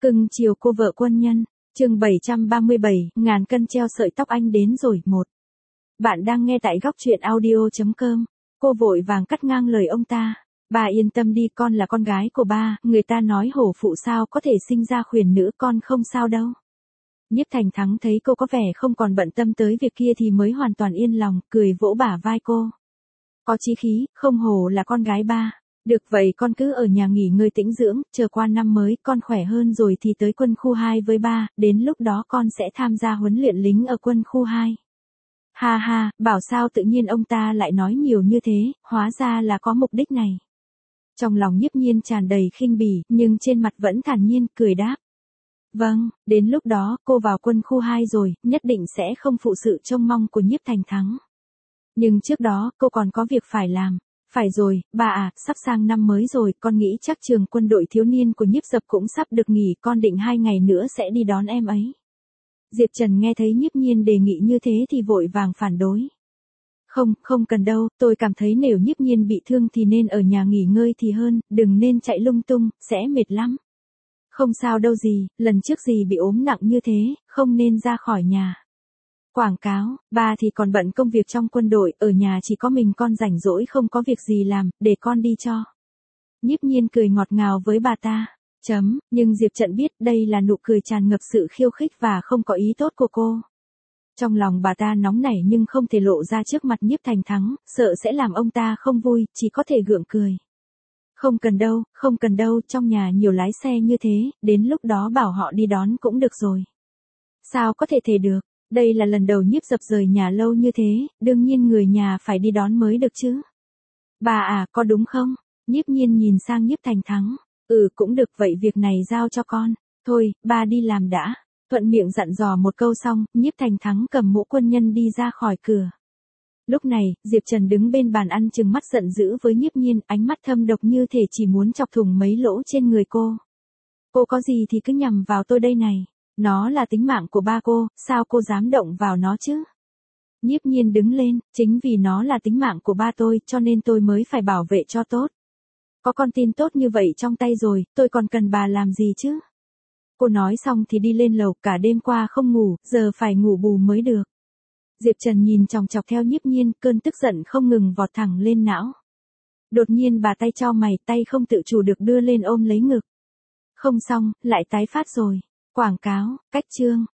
Cưng chiều cô vợ quân nhân, chương 737, ngàn cân treo sợi tóc anh đến rồi, một. Bạn đang nghe tại góc truyện audio.com. Cô vội vàng cắt ngang lời ông ta. Bà yên tâm đi, con là con gái của ba, người ta nói hổ phụ sao có thể sinh ra khuyển nữ, con không sao đâu. Nhiếp Thành Thắng thấy cô có vẻ không còn bận tâm tới việc kia thì mới hoàn toàn yên lòng, cười vỗ bả vai cô. Có chí khí, không hổ là con gái ba. Được vậy con cứ ở nhà nghỉ ngơi tĩnh dưỡng, chờ qua năm mới con khỏe hơn rồi thì tới quân khu 2 với ba, đến lúc đó con sẽ tham gia huấn luyện lính ở quân khu 2. Ha ha, bảo sao tự nhiên ông ta lại nói nhiều như thế, hóa ra là có mục đích này. Trong lòng Nhiếp Nhiên tràn đầy khinh bỉ, nhưng trên mặt vẫn thản nhiên, cười đáp. Vâng, đến lúc đó cô vào quân khu 2 rồi, nhất định sẽ không phụ sự trông mong của Nhiếp Thành Thắng. Nhưng trước đó, cô còn có việc phải làm. Phải rồi, bà à, sắp sang năm mới rồi, con nghĩ chắc trường quân đội thiếu niên của Nhiếp Dập cũng sắp được nghỉ, con định 2 ngày nữa sẽ đi đón em ấy. Diệp Trần nghe thấy Nhiếp Nhiên đề nghị như thế thì vội vàng phản đối. Không cần đâu, tôi cảm thấy nếu Nhiếp Nhiên bị thương thì nên ở nhà nghỉ ngơi thì hơn, đừng nên chạy lung tung, sẽ mệt lắm. Không sao đâu gì, lần trước gì bị ốm nặng như thế, không nên ra khỏi nhà. Quảng cáo, ba thì còn bận công việc trong quân đội, ở nhà chỉ có mình con rảnh rỗi không có việc gì làm, để con đi cho. Nhiếp Nhiên cười ngọt ngào với bà ta. Nhưng Diệp Trận biết đây là nụ cười tràn ngập sự khiêu khích và không có ý tốt của cô. Trong lòng bà ta nóng nảy nhưng không thể lộ ra trước mặt Nhiếp Thành Thắng, sợ sẽ làm ông ta không vui, chỉ có thể gượng cười. Không cần đâu, trong nhà nhiều lái xe như thế, đến lúc đó bảo họ đi đón cũng được rồi. Sao có thể được? Đây là lần đầu Nhiếp Dập rời nhà lâu như thế, đương nhiên người nhà phải đi đón mới được chứ. Bà à, có đúng không? Nhiếp Nhiên nhìn sang Nhiếp Thành Thắng. Cũng được, vậy việc này giao cho con. Thôi, ba đi làm đã. Thuận miệng dặn dò một câu xong, Nhiếp Thành Thắng cầm mũ quân nhân đi ra khỏi cửa. Lúc này, Diệp Trần đứng bên bàn ăn trừng mắt giận dữ với Nhiếp Nhiên, ánh mắt thâm độc như thể chỉ muốn chọc thủng mấy lỗ trên người cô. Cô có gì thì cứ nhằm vào tôi đây này. Nó là tính mạng của ba cô, sao cô dám động vào nó chứ? Nhiếp Nhiên đứng lên, chính vì nó là tính mạng của ba tôi cho nên tôi mới phải bảo vệ cho tốt. Có con tin tốt như vậy trong tay rồi, tôi còn cần bà làm gì chứ? Cô nói xong thì đi lên lầu, cả đêm qua không ngủ, giờ phải ngủ bù mới được. Diệp Trần nhìn chòng chọc theo Nhiếp Nhiên, cơn tức giận không ngừng vọt thẳng lên não. Đột nhiên bà tay chau mày, tay không tự chủ được đưa lên ôm lấy ngực. Không xong, lại tái phát rồi. Quảng cáo, cách chương.